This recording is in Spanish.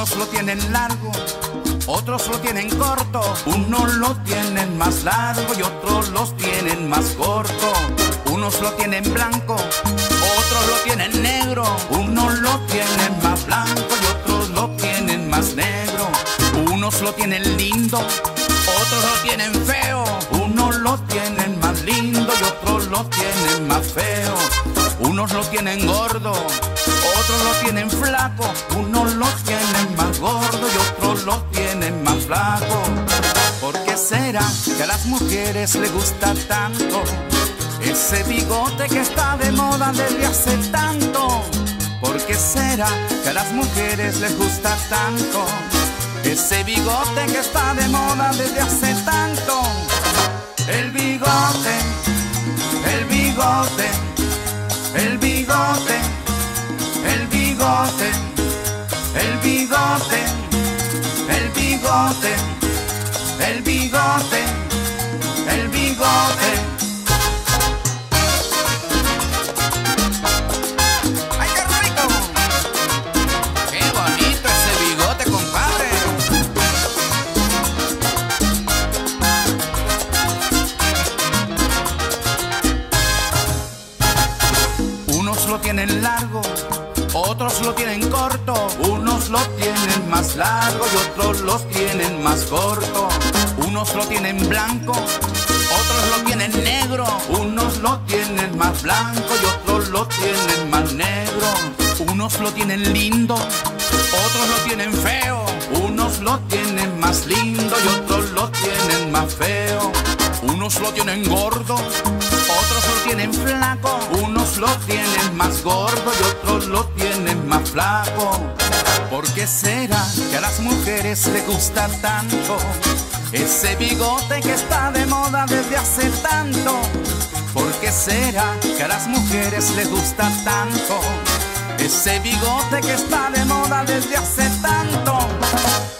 Unos lo tienen largo, otros lo tienen corto. Unos lo tienen más largo y otros los tienen más corto. Unos lo tienen blanco, otros lo tienen negro. Unos lo tienen más blanco y otros lo tienen más negro. Unos lo tienen lindo, otros lo tienen feo. Unos lo tienen más lindo y otros lo tienen más feo. Unos lo tienen gordo, otros lo tienen flaco. Unos lo tienen más gordo y otros lo tienen más flaco. ¿Por qué será que a las mujeres les gusta tanto ese bigote que está de moda desde hace tanto? ¿Por qué será que a las mujeres les gusta tanto ese bigote que está de moda desde hace tanto? El bigote, el bigote, el bigote, el bigote, el bigote, el bigote, el bigote, el bigote. ¡Ay, qué rico! ¡Qué bonito ese bigote, compadre! Unos lo tienen largo, otros lo tienen corto. Unos lo tienen más largo y otros los tienen más corto. Unos lo tienen blanco, otros lo tienen negro. Unos lo tienen más blanco y otros lo tienen más negro. Unos lo tienen lindo, otros lo tienen feo. Unos lo tienen más lindo y otros lo tienen más feo. Unos lo tienen gordo, otros lo tienen flaco. Unos lo tienen más gordo y otros lo tienen más flaco. ¿Por qué será que a las mujeres les gusta tanto ese bigote que está de moda desde hace tanto? ¿Por qué será que a las mujeres les gusta tanto ese bigote que está de moda desde hace tanto?